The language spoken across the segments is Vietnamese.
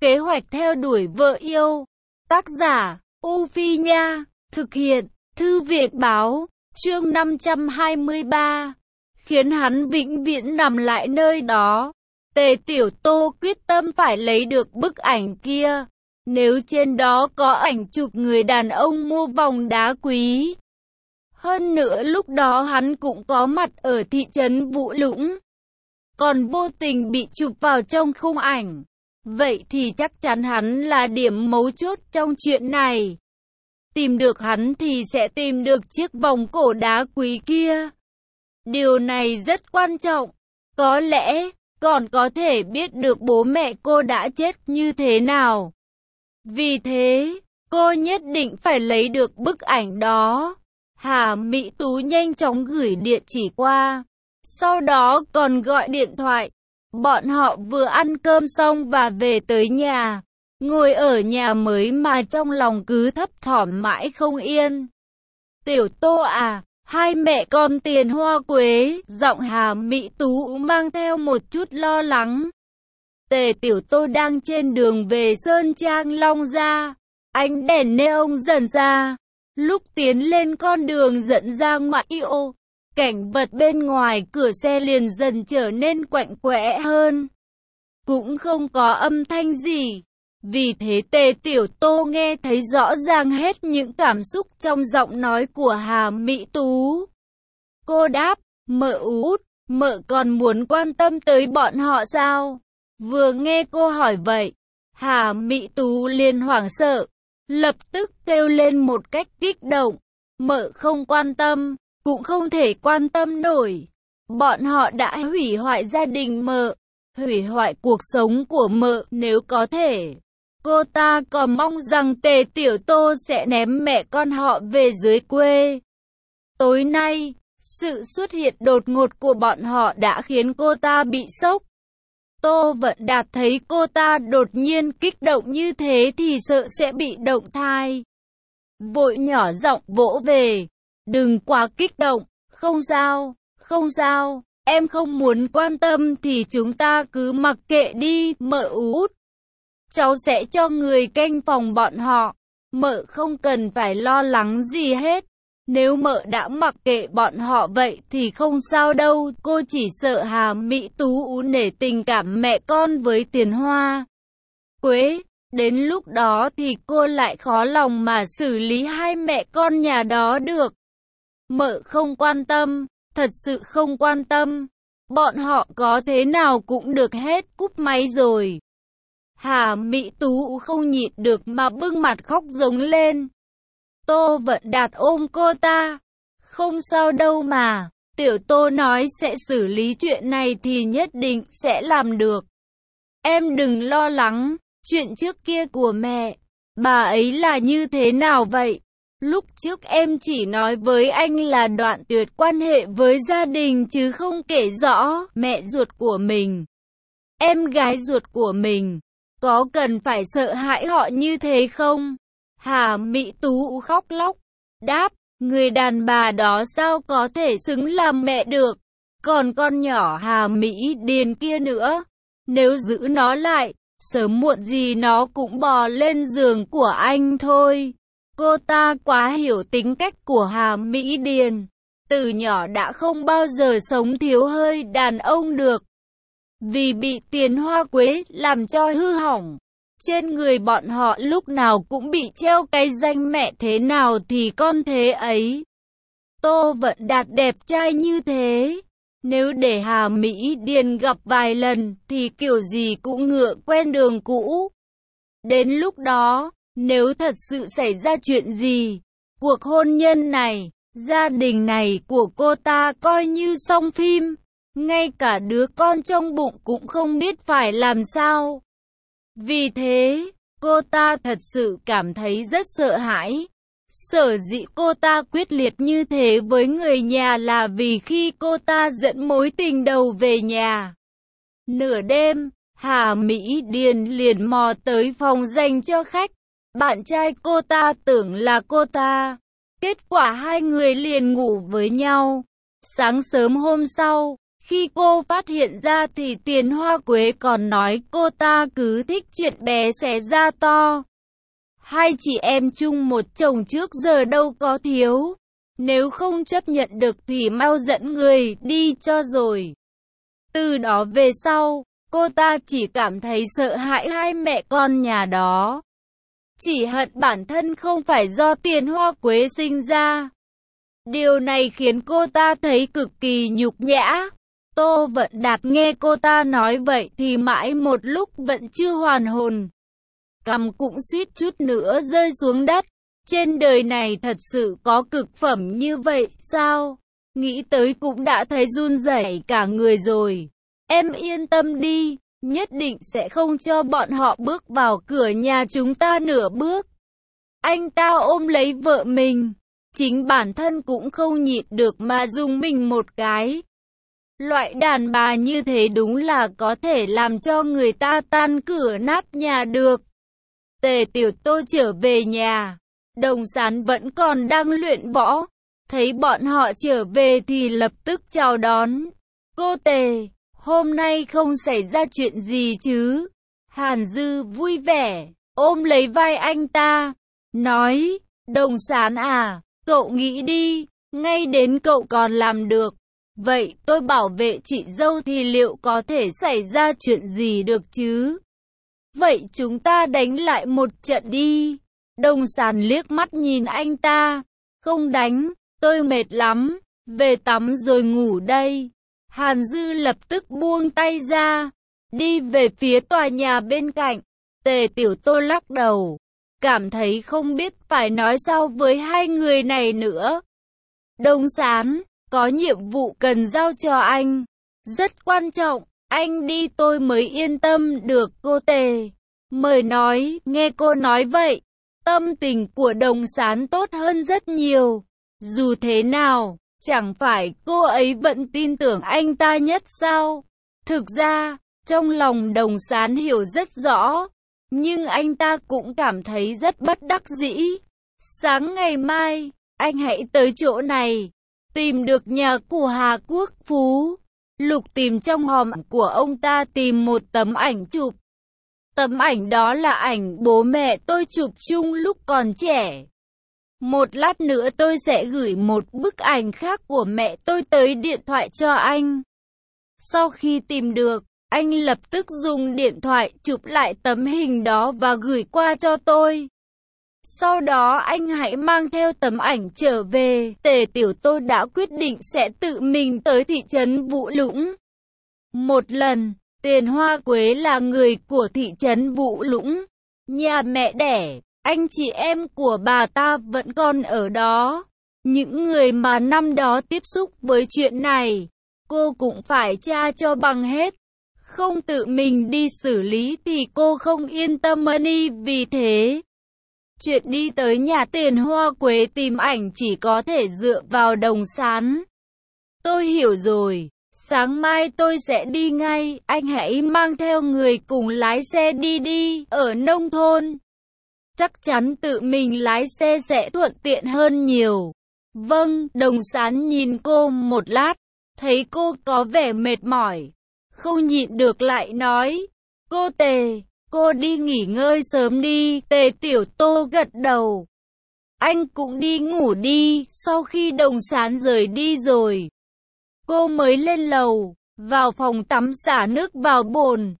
Kế hoạch theo đuổi vợ yêu. Tác giả, U Phi Nha. Thực hiện, Thư viện Báo. Chương 523. Khiến hắn vĩnh viễn nằm lại nơi đó. Tề Tiểu Tô quyết tâm phải lấy được bức ảnh kia. Nếu trên đó có ảnh chụp người đàn ông mua vòng đá quý. Hơn nữa lúc đó hắn cũng có mặt ở thị trấn Vũ Lũng. Còn vô tình bị chụp vào trong khung ảnh. Vậy thì chắc chắn hắn là điểm mấu chốt trong chuyện này. Tìm được hắn thì sẽ tìm được chiếc vòng cổ đá quý kia. Điều này rất quan trọng. Có lẽ còn có thể biết được bố mẹ cô đã chết như thế nào. Vì thế, cô nhất định phải lấy được bức ảnh đó. Hà Mỹ Tú nhanh chóng gửi địa chỉ qua. Sau đó còn gọi điện thoại. Bọn họ vừa ăn cơm xong và về tới nhà. Ngồi ở nhà mới mà trong lòng cứ thấp thỏm mãi không yên. Tiểu Tô à, hai mẹ con Tiền Hoa Quế, giọng Hà Mỹ Tú mang theo một chút lo lắng. Tề Tiểu Tô đang trên đường về Sơn Trang Long Gia. Ánh đèn neon dần ra. Lúc tiến lên con đường dẫn ra ngoại ô, cảnh vật bên ngoài cửa xe liền dần trở nên quạnh quẽ hơn. Cũng không có âm thanh gì. Vì thế Tề Tiểu Tô nghe thấy rõ ràng hết những cảm xúc trong giọng nói của Hà Mỹ Tú. Cô đáp, mợ út, mợ còn muốn quan tâm tới bọn họ sao? Vừa nghe cô hỏi vậy, Hà Mỹ Tú liền hoảng sợ, lập tức kêu lên một cách kích động. Mợ không quan tâm, cũng không thể quan tâm nổi. Bọn họ đã hủy hoại gia đình mợ, hủy hoại cuộc sống của mợ nếu có thể. Cô ta còn mong rằng Tề Tiểu Tô sẽ ném mẹ con họ về dưới quê. Tối nay, sự xuất hiện đột ngột của bọn họ đã khiến cô ta bị sốc. Tô Vận Đạt thấy cô ta đột nhiên kích động như thế thì sợ sẽ bị động thai. Vội nhỏ giọng vỗ về. Đừng quá kích động, không sao, không sao, em không muốn quan tâm thì chúng ta cứ mặc kệ đi, mợ út. Cháu sẽ cho người canh phòng bọn họ, mợ không cần phải lo lắng gì hết. Nếu mợ đã mặc kệ bọn họ vậy thì không sao đâu, cô chỉ sợ Hà Mỹ Tú nể tình cảm mẹ con với Tiền Hoa Quế. Đến lúc đó thì cô lại khó lòng mà xử lý hai mẹ con nhà đó được. Mợ không quan tâm, thật sự không quan tâm. Bọn họ có thế nào cũng được hết, cúp máy rồi. Hà Mỹ Tú không nhịn được mà bưng mặt khóc giống lên. Tô Vận Đạt ôm cô ta. Không sao đâu mà, Tiểu Tô nói sẽ xử lý chuyện này thì nhất định sẽ làm được. Em đừng lo lắng, chuyện trước kia của mẹ, bà ấy là như thế nào vậy? Lúc trước em chỉ nói với anh là đoạn tuyệt quan hệ với gia đình chứ không kể rõ mẹ ruột của mình, em gái ruột của mình. Có cần phải sợ hãi họ như thế không? Hà Mỹ Tú khóc lóc, đáp, người đàn bà đó sao có thể xứng làm mẹ được? Còn con nhỏ Hà Mỹ Điền kia nữa, nếu giữ nó lại, sớm muộn gì nó cũng bò lên giường của anh thôi. Cô ta quá hiểu tính cách của Hà Mỹ Điền. Từ nhỏ đã không bao giờ sống thiếu hơi đàn ông được. Vì bị Tiền Hoa Quế làm cho hư hỏng. Trên người bọn họ lúc nào cũng bị treo cái danh mẹ thế nào thì con thế ấy. Tô Vận Đạt đẹp trai như thế. Nếu để Hà Mỹ Điền gặp vài lần thì kiểu gì cũng ngựa quen đường cũ. Đến lúc đó, nếu thật sự xảy ra chuyện gì, cuộc hôn nhân này, gia đình này của cô ta coi như xong phim. Ngay cả đứa con trong bụng cũng không biết phải làm sao. Vì thế, cô ta thật sự cảm thấy rất sợ hãi. Sở dĩ cô ta quyết liệt như thế với người nhà là vì khi cô ta dẫn mối tình đầu về nhà. Nửa đêm, Hà Mỹ Điền liền mò tới phòng dành cho khách. Bạn trai cô ta tưởng là cô ta. Kết quả hai người liền ngủ với nhau. Sáng sớm hôm sau, Khi cô phát hiện ra thì Tiền Hoa Quế còn nói cô ta cứ thích chuyện bé xé ra to. Hai chị em chung một chồng trước giờ đâu có thiếu. Nếu không chấp nhận được thì mau dẫn người đi cho rồi. Từ đó về sau, cô ta chỉ cảm thấy sợ hãi hai mẹ con nhà đó. Chỉ hận bản thân không phải do Tiền Hoa Quế sinh ra. Điều này khiến cô ta thấy cực kỳ nhục nhã. Tô Vận Đạt nghe cô ta nói vậy thì mãi một lúc vẫn chưa hoàn hồn. Cằm cũng suýt chút nữa rơi xuống đất. Trên đời này thật sự có cực phẩm như vậy sao? Nghĩ tới cũng đã thấy run rẩy cả người rồi. Em yên tâm đi, nhất định sẽ không cho bọn họ bước vào cửa nhà chúng ta nửa bước. Anh ta ôm lấy vợ mình. Chính bản thân cũng không nhịn được mà dùng mình một cái. Loại đàn bà như thế đúng là có thể làm cho người ta tan cửa nát nhà được. Tề Tiểu Tô trở về nhà. Đồng Sán vẫn còn đang luyện võ. Thấy bọn họ trở về thì lập tức chào đón. Cô Tề, hôm nay không xảy ra chuyện gì chứ? Hàn Dư vui vẻ, ôm lấy vai anh ta. Nói, Đồng Sán à, cậu nghĩ đi, ngay đến cậu còn làm được. Vậy tôi bảo vệ chị dâu thì liệu có thể xảy ra chuyện gì được chứ? Vậy chúng ta đánh lại một trận đi. Đồng Sán liếc mắt nhìn anh ta. Không đánh, tôi mệt lắm, về tắm rồi ngủ đây. Hàn Dư lập tức buông tay ra, đi về phía tòa nhà bên cạnh. Tề Tiểu Tô lắc đầu, cảm thấy không biết phải nói sao với hai người này nữa. Đồng Sán, có nhiệm vụ cần giao cho anh, rất quan trọng, anh đi tôi mới yên tâm được. Cô Tề, mời nói. Nghe cô nói vậy, tâm tình của Đồng Sán tốt hơn rất nhiều. Dù thế nào, chẳng phải cô ấy vẫn tin tưởng anh ta nhất sao? Thực ra, trong lòng Đồng Sán hiểu rất rõ, nhưng anh ta cũng cảm thấy rất bất đắc dĩ. Sáng ngày mai, anh hãy tới chỗ này, tìm được nhà của Hà Quốc Phú. Lục tìm trong hòm của ông ta tìm một tấm ảnh chụp. Tấm ảnh đó là ảnh bố mẹ tôi chụp chung lúc còn trẻ. Một lát nữa tôi sẽ gửi một bức ảnh khác của mẹ tôi tới điện thoại cho anh. Sau khi tìm được, anh lập tức dùng điện thoại chụp lại tấm hình đó và gửi qua cho tôi. Sau đó anh hãy mang theo tấm ảnh trở về. Tề Tiểu Tô đã quyết định sẽ tự mình tới thị trấn Vũ Lũng. Một lần, Tiền Hoa Quế là người của thị trấn Vũ Lũng. Nhà mẹ đẻ, anh chị em của bà ta vẫn còn ở đó. Những người mà năm đó tiếp xúc với chuyện này, cô cũng phải tra cho bằng hết. Không tự mình đi xử lý thì cô không yên tâm đi. Vì thế, chuyện đi tới nhà Tiền Hoa Quế tìm ảnh chỉ có thể dựa vào Đồng Sán. Tôi hiểu rồi, sáng mai tôi sẽ đi ngay, anh hãy mang theo người cùng lái xe đi. Ở nông thôn, chắc chắn tự mình lái xe sẽ thuận tiện hơn nhiều. Vâng, Đồng Sán nhìn cô một lát, thấy cô có vẻ mệt mỏi, không nhịn được lại nói, cô Tề, cô đi nghỉ ngơi sớm đi. Tề Tiểu Tô gật đầu. Anh cũng đi ngủ đi. Sau khi Đồng Sán rời đi rồi, cô mới lên lầu, vào phòng tắm xả nước vào bồn.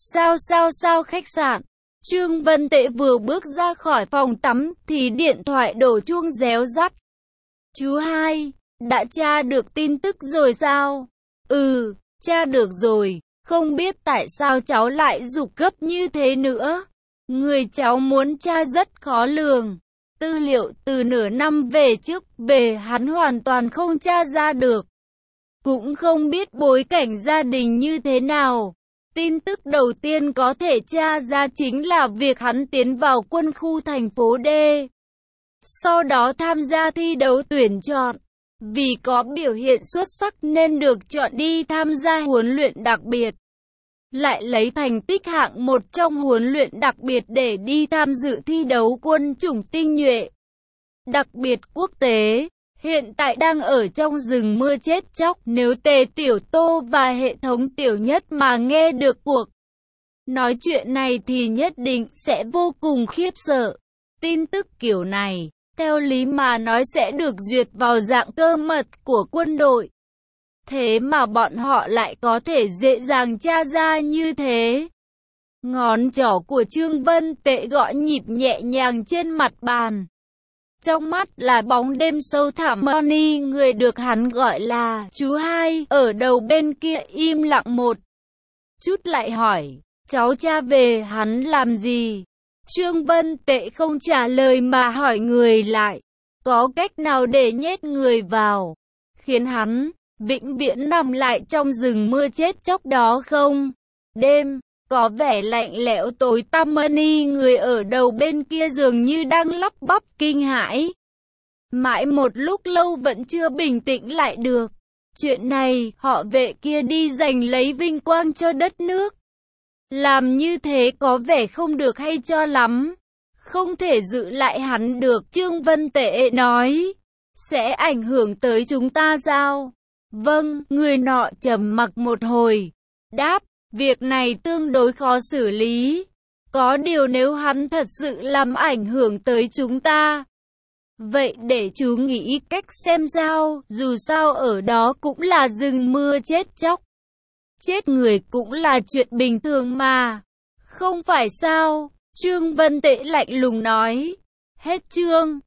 Sao khách sạn. Trương Vân Tệ vừa bước ra khỏi phòng tắm thì điện thoại đổ chuông réo rắt. Chú hai, đã tra được tin tức rồi sao? Ừ, tra được rồi. Không biết tại sao cháu lại giục gấp như thế nữa. Người cháu muốn tra rất khó lường. Tư liệu từ nửa năm về trước về hắn hoàn toàn không tra ra được. Cũng không biết bối cảnh gia đình như thế nào. Tin tức đầu tiên có thể tra ra chính là việc hắn tiến vào quân khu thành phố D. Sau đó tham gia thi đấu tuyển chọn. Vì có biểu hiện xuất sắc nên được chọn đi tham gia huấn luyện đặc biệt. Lại lấy thành tích hạng 1 trong huấn luyện đặc biệt để đi tham dự thi đấu quân chủng tinh nhuệ đặc biệt quốc tế. hiện tại đang ở trong rừng mưa chết chóc. Nếu Tề Tiểu Tô và hệ thống Tiểu Nhất mà nghe được cuộc nói chuyện này thì nhất định sẽ vô cùng khiếp sợ. Tin tức kiểu này, theo lý mà nói sẽ được duyệt vào dạng cơ mật của quân đội. Thế mà bọn họ lại có thể dễ dàng tra ra như thế. Ngón trỏ của Trương Vân Tệ gõ nhịp nhẹ nhàng trên mặt bàn. Trong mắt là bóng đêm sâu thẳm. Moni, người được hắn gọi là chú hai, ở đầu bên kia im lặng một chút lại hỏi, cháu cha về hắn làm gì? Trương Vân Tệ không trả lời mà hỏi người lại, có cách nào để nhét người vào, khiến hắn vĩnh viễn nằm lại trong rừng mưa chết chóc đó không? Đêm có vẻ lạnh lẽo tối tăm. Moni, người ở đầu bên kia dường như đang lắp bắp kinh hãi. Mãi một lúc lâu vẫn chưa bình tĩnh lại được. Chuyện này, họ Vệ kia đi giành lấy vinh quang cho đất nước. Làm như thế có vẻ không được hay cho lắm. Không thể giữ lại hắn được. Trương Vân Tệ nói, sẽ ảnh hưởng tới chúng ta sao? Vâng, người nọ trầm mặc một hồi, đáp, việc này tương đối khó xử lý. Có điều nếu hắn thật sự làm ảnh hưởng tới chúng ta, vậy để chú nghĩ cách xem sao. Dù sao ở đó cũng là rừng mưa chết chóc. Chết người cũng là chuyện bình thường mà. Không phải sao? Trương Vân Tệ lạnh lùng nói. Hết chương.